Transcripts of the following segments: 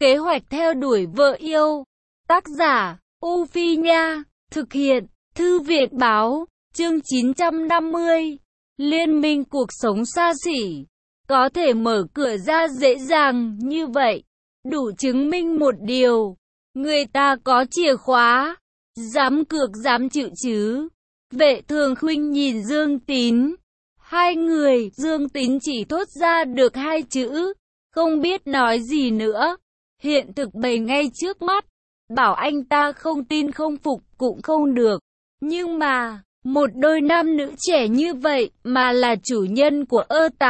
Kế hoạch theo đuổi vợ yêu. Tác giả, U Phi Nha. Thực hiện, Thư viện Báo. Chương 950. Liên minh cuộc sống xa xỉ. Có thể mở cửa ra dễ dàng như vậy, đủ chứng minh một điều. Người ta có chìa khóa. Dám cược dám chịu chứ. Vệ Thường Khuynh nhìn Dương Tín. Hai người, Dương Tín chỉ thốt ra được hai chữ, không biết nói gì nữa. Hiện thực bày ngay trước mắt, bảo anh ta không tin không phục cũng không được. Nhưng mà, một đôi nam nữ trẻ như vậy mà là chủ nhân của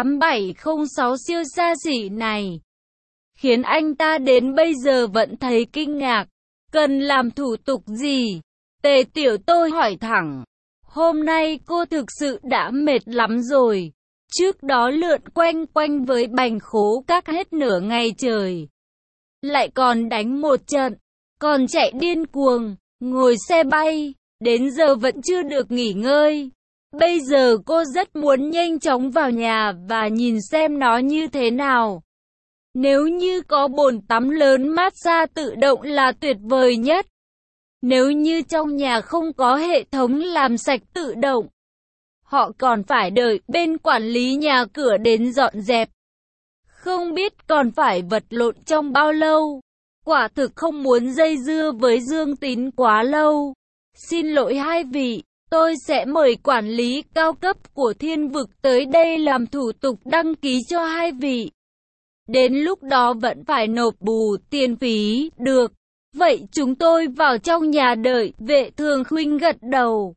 E8706 siêu xa xỉ này, khiến anh ta đến bây giờ vẫn thấy kinh ngạc. Cần làm thủ tục gì? Tề Tiểu Tô hỏi thẳng. Hôm nay cô thực sự đã mệt lắm rồi. Trước đó lượn quanh quanh với Bành Khố Các hết nửa ngày trời. Lại còn đánh một trận, còn chạy điên cuồng, ngồi xe bay, đến giờ vẫn chưa được nghỉ ngơi. Bây giờ cô rất muốn nhanh chóng vào nhà và nhìn xem nó như thế nào. Nếu như có bồn tắm lớn massage tự động là tuyệt vời nhất. Nếu như trong nhà không có hệ thống làm sạch tự động, họ còn phải đợi bên quản lý nhà cửa đến dọn dẹp. Không biết còn phải vật lộn trong bao lâu. Quả thực không muốn dây dưa với Dương Tín quá lâu. Xin lỗi hai vị, tôi sẽ mời quản lý cao cấp của Thiên Vực tới đây làm thủ tục đăng ký cho hai vị. Đến lúc đó vẫn phải nộp bù tiền phí, được. Vậy chúng tôi vào trong nhà đợi. Vệ Thường Khuynh gật đầu.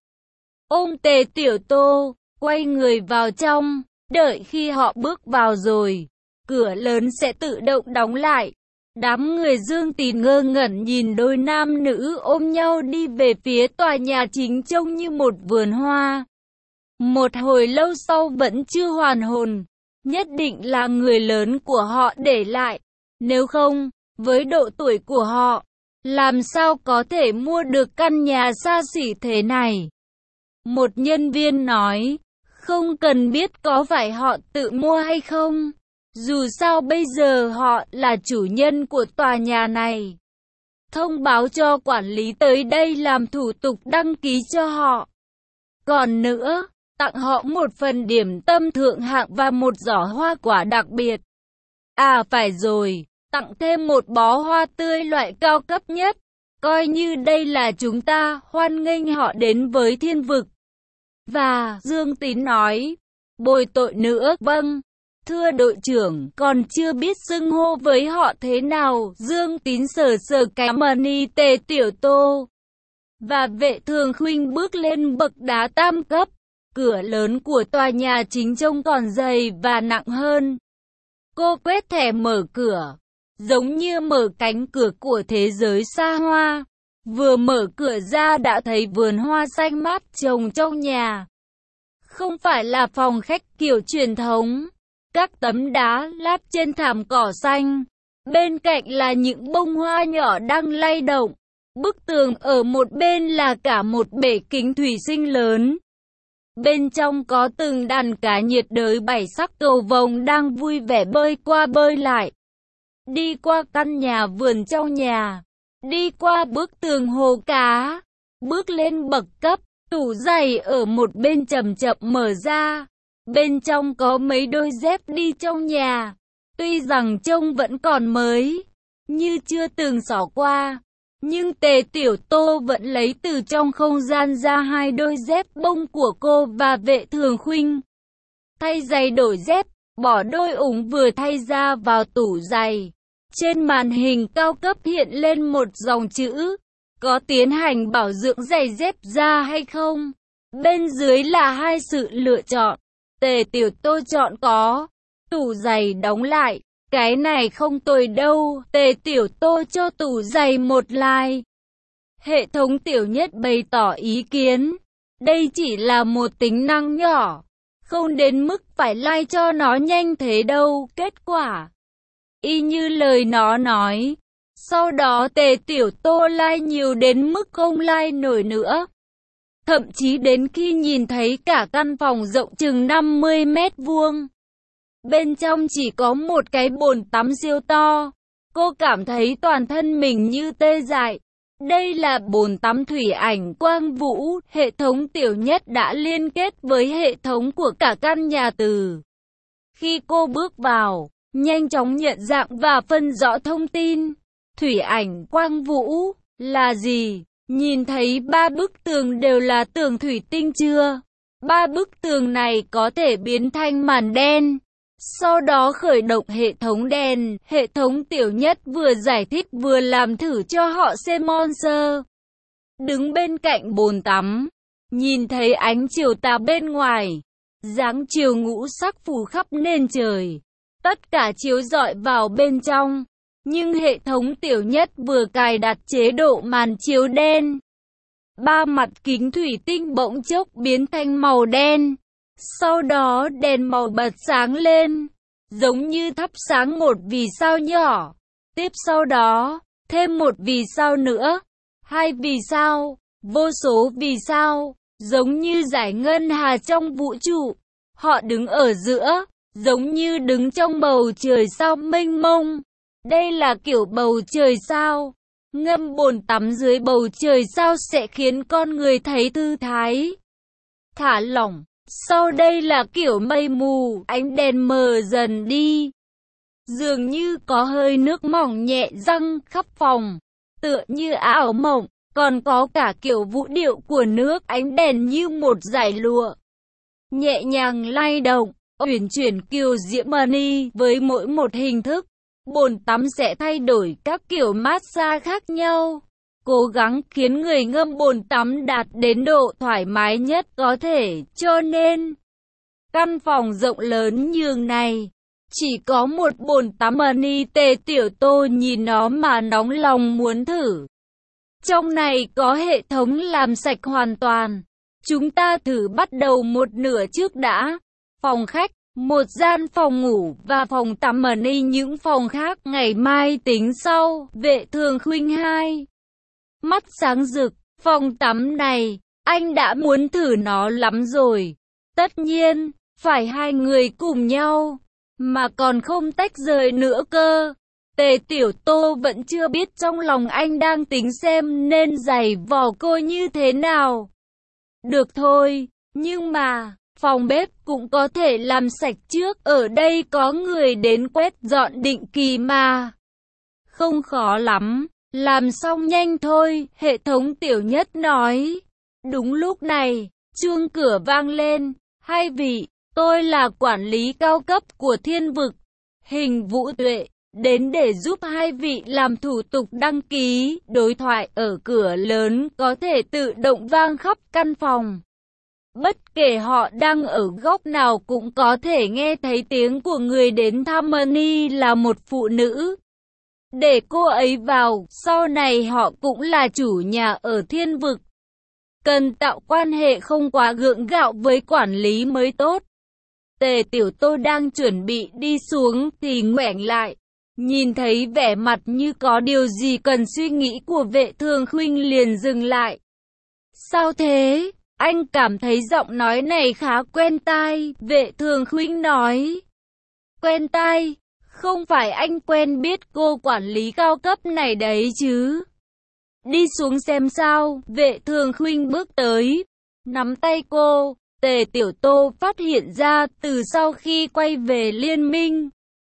Ôm Tề Tiểu Tô, quay người vào trong. Đợi khi họ bước vào rồi, cửa lớn sẽ tự động đóng lại. Đám người Dương Tín ngơ ngẩn nhìn đôi nam nữ ôm nhau đi về phía tòa nhà chính trông như một vườn hoa. Một hồi lâu sau vẫn chưa hoàn hồn. Nhất định là người lớn của họ để lại. Nếu không, với độ tuổi của họ, làm sao có thể mua được căn nhà xa xỉ thế này? Một nhân viên nói, không cần biết có phải họ tự mua hay không. Dù sao bây giờ họ là chủ nhân của tòa nhà này. Thông báo cho quản lý tới đây làm thủ tục đăng ký cho họ. Còn nữa, tặng họ một phần điểm tâm thượng hạng và một giỏ hoa quả đặc biệt. À phải rồi, tặng thêm một bó hoa tươi loại cao cấp nhất. Coi như đây là chúng ta hoan nghênh họ đến với Thiên Vực. Và Dương Tín nói, bồi tội nữa, vâng. Thưa đội trưởng, còn chưa biết xưng hô với họ thế nào. Dương Tín sờ sờ cái mani Tề Tiểu Tô. Và Vệ Thường Khuynh bước lên bậc đá tam cấp. Cửa lớn của tòa nhà chính trông còn dày và nặng hơn. Cô quét thẻ mở cửa, giống như mở cánh cửa của thế giới xa hoa. Vừa mở cửa ra đã thấy vườn hoa xanh mát trồng trong nhà. Không phải là phòng khách kiểu truyền thống. Các tấm đá lát trên thảm cỏ xanh. Bên cạnh là những bông hoa nhỏ đang lay động. Bức tường ở một bên là cả một bể kính thủy sinh lớn. Bên trong có từng đàn cá nhiệt đới bảy sắc cầu vồng đang vui vẻ bơi qua bơi lại. Đi qua căn nhà vườn trong nhà. Đi qua bức tường hồ cá. Bước lên bậc cấp. Tủ giày ở một bên chậm chậm mở ra. Bên trong có mấy đôi dép đi trong nhà. Tuy rằng trông vẫn còn mới, như chưa từng xỏ qua, nhưng Tề Tiểu Tô vẫn lấy từ trong không gian ra hai đôi dép bông của cô và Vệ Thường Khuynh. Thay giày đổi dép, bỏ đôi ủng vừa thay ra vào tủ giày. Trên màn hình cao cấp hiện lên một dòng chữ, có tiến hành bảo dưỡng giày dép da hay không? Bên dưới là hai sự lựa chọn. Tề Tiểu Tô chọn có. Tủ giày đóng lại. Cái này không tồi đâu. Tề Tiểu Tô cho tủ giày một like. Hệ thống Tiểu Nhất bày tỏ ý kiến. Đây chỉ là một tính năng nhỏ. Không đến mức phải like cho nó nhanh thế đâu. Kết quả y như lời nó nói. Sau đó Tề Tiểu Tô like nhiều đến mức không like nổi nữa. Thậm chí đến khi nhìn thấy cả căn phòng rộng chừng 50 mét vuông. Bên trong chỉ có một cái bồn tắm siêu to. Cô cảm thấy toàn thân mình như tê dại. Đây là bồn tắm thủy ảnh quang vũ, hệ thống tiểu nhất đã liên kết với hệ thống của cả căn nhà từ. Khi cô bước vào, nhanh chóng nhận dạng và phân rõ thông tin. Thủy ảnh quang vũ là gì? Nhìn thấy 3 bức tường đều là tường thủy tinh chưa? 3 bức tường này có thể biến thành màn đen. Sau đó khởi động hệ thống đèn, hệ thống tiểu nhất vừa giải thích vừa làm thử cho họ xem monster. Đứng bên cạnh bồn tắm, nhìn thấy ánh chiều tà bên ngoài, dáng chiều ngũ sắc phủ khắp nền trời. Tất cả chiếu rọi vào bên trong, nhưng hệ thống tiểu nhất vừa cài đặt chế độ màn chiếu đen. 3 mặt kính thủy tinh bỗng chốc biến thành màu đen. Sau đó đèn màu bật sáng lên, giống như thắp sáng một vì sao nhỏ. Tiếp sau đó, thêm một vì sao nữa, 2 vì sao, vô số vì sao, giống như giải ngân hà trong vũ trụ. Họ đứng ở giữa, giống như đứng trong bầu trời sao mênh mông. Đây là kiểu bầu trời sao. Ngâm bồn tắm dưới bầu trời sao sẽ khiến con người thấy thư thái, thả lỏng. Sau đây là kiểu mây mù, ánh đèn mờ dần đi. Dường như có hơi nước mỏng nhẹ răng khắp phòng, tựa như ảo mộng. Còn có cả kiểu vũ điệu của nước, ánh đèn như một dải lụa nhẹ nhàng lay động, uyển chuyển kiều diễm mani với mỗi một hình thức. Bồn tắm sẽ thay đổi các kiểu massage khác nhau, cố gắng khiến người ngâm bồn tắm đạt đến độ thoải mái nhất có thể, cho nên căn phòng rộng lớn nhường này chỉ có một bồn tắm mani. Tề Tiểu Tô nhìn nó mà nóng lòng muốn thử. Trong này có hệ thống làm sạch hoàn toàn. Chúng ta thử bắt đầu một nửa trước đã. Phòng khách, một gian phòng ngủ và phòng tắm mani, những phòng khác ngày mai tính sau. Vệ Thường Khuynh 2 mắt sáng rực, phòng tắm này, anh đã muốn thử nó lắm rồi. Tất nhiên, phải 2 người cùng nhau, mà còn không tách rời nữa cơ. Tề Tiểu Tô vẫn chưa biết trong lòng anh đang tính xem nên giày vò cô như thế nào. Được thôi, nhưng mà phòng bếp cũng có thể làm sạch trước, ở đây có người đến quét dọn định kỳ mà. Không khó lắm, làm xong nhanh thôi, hệ thống tiểu nhất nói. Đúng lúc này, chuông cửa vang lên. 2 vị, tôi là quản lý cao cấp của Thiên Vực, Hình Vũ Tuệ, đến để giúp 2 vị làm thủ tục đăng ký. Đối thoại ở cửa lớn có thể tự động vang khắp căn phòng. Bất kể họ đang ở góc nào cũng có thể nghe thấy tiếng của người đến thăm mani là một phụ nữ. Để cô ấy vào, sau này họ cũng là chủ nhà ở Thiên Vực. Cần tạo quan hệ không quá gượng gạo với quản lý mới tốt. Tề Tiểu Tô đang chuẩn bị đi xuống thì ngoảnh lại. Nhìn thấy vẻ mặt như có điều gì cần suy nghĩ của Vệ Thường Khuynh liền dừng lại. Sao thế? Anh cảm thấy giọng nói này khá quen tai, Vệ Thường Khuynh nói. Quen tai? Không phải anh quen biết cô quản lý cao cấp này đấy chứ? Đi xuống xem sao. Vệ Thường Khuynh bước tới, nắm tay cô. Tề Tiểu Tô phát hiện ra từ sau khi quay về liên minh,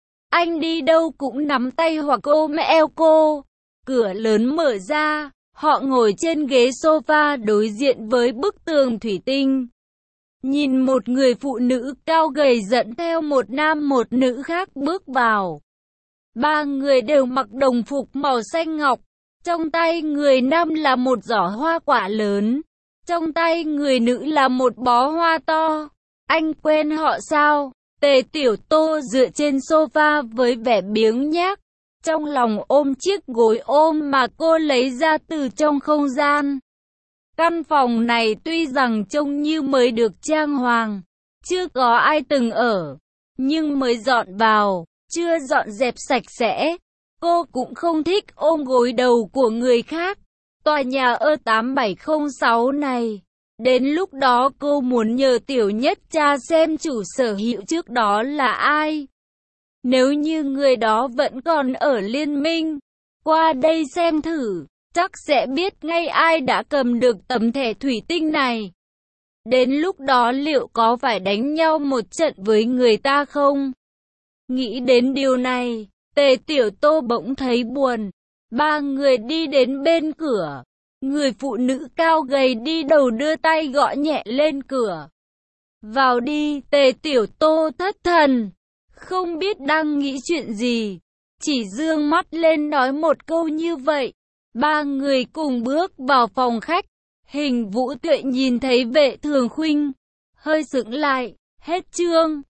anh đi đâu cũng nắm tay hoặc ôm eo cô. Cửa lớn mở ra, họ ngồi trên ghế sofa đối diện với bức tường thủy tinh. Nhìn một người phụ nữ cao gầy dẫn theo một nam một nữ khác bước vào. 3 người đều mặc đồng phục màu xanh ngọc. Trong tay người nam là một giỏ hoa quả lớn. Trong tay người nữ là một bó hoa to. Anh quen họ sao? Tề Tiểu Tô dựa trên sofa với vẻ biếng nhác, trong lòng ôm chiếc gối ôm mà cô lấy ra từ trong không gian. Căn phòng này tuy rằng trông như mới được trang hoàng, chưa có ai từng ở, nhưng mới dọn vào, chưa dọn dẹp sạch sẽ. Cô cũng không thích ôm gối đầu của người khác. Tòa nhà E8706 này, đến lúc đó cô muốn nhờ Tiểu Nhất tra xem chủ sở hữu trước đó là ai. Nếu như người đó vẫn còn ở liên minh, qua đây xem thử, chắc sẽ biết ngay ai đã cầm được tấm thẻ thủy tinh này. Đến lúc đó liệu có phải đánh nhau một trận với người ta không? Nghĩ đến điều này, Tề Tiểu Tô bỗng thấy buồn. Ba người đi đến bên cửa. Người phụ nữ cao gầy đi đầu đưa tay gõ nhẹ lên cửa. Vào đi, Tề Tiểu Tô thất thần. Không biết đang nghĩ chuyện gì. Chỉ dương mắt lên nói một câu như vậy. Ba người cùng bước vào phòng khách. Hình Vũ Tuệ nhìn thấy Vệ Thường Khuynh. Hơi sững lại, hết chương.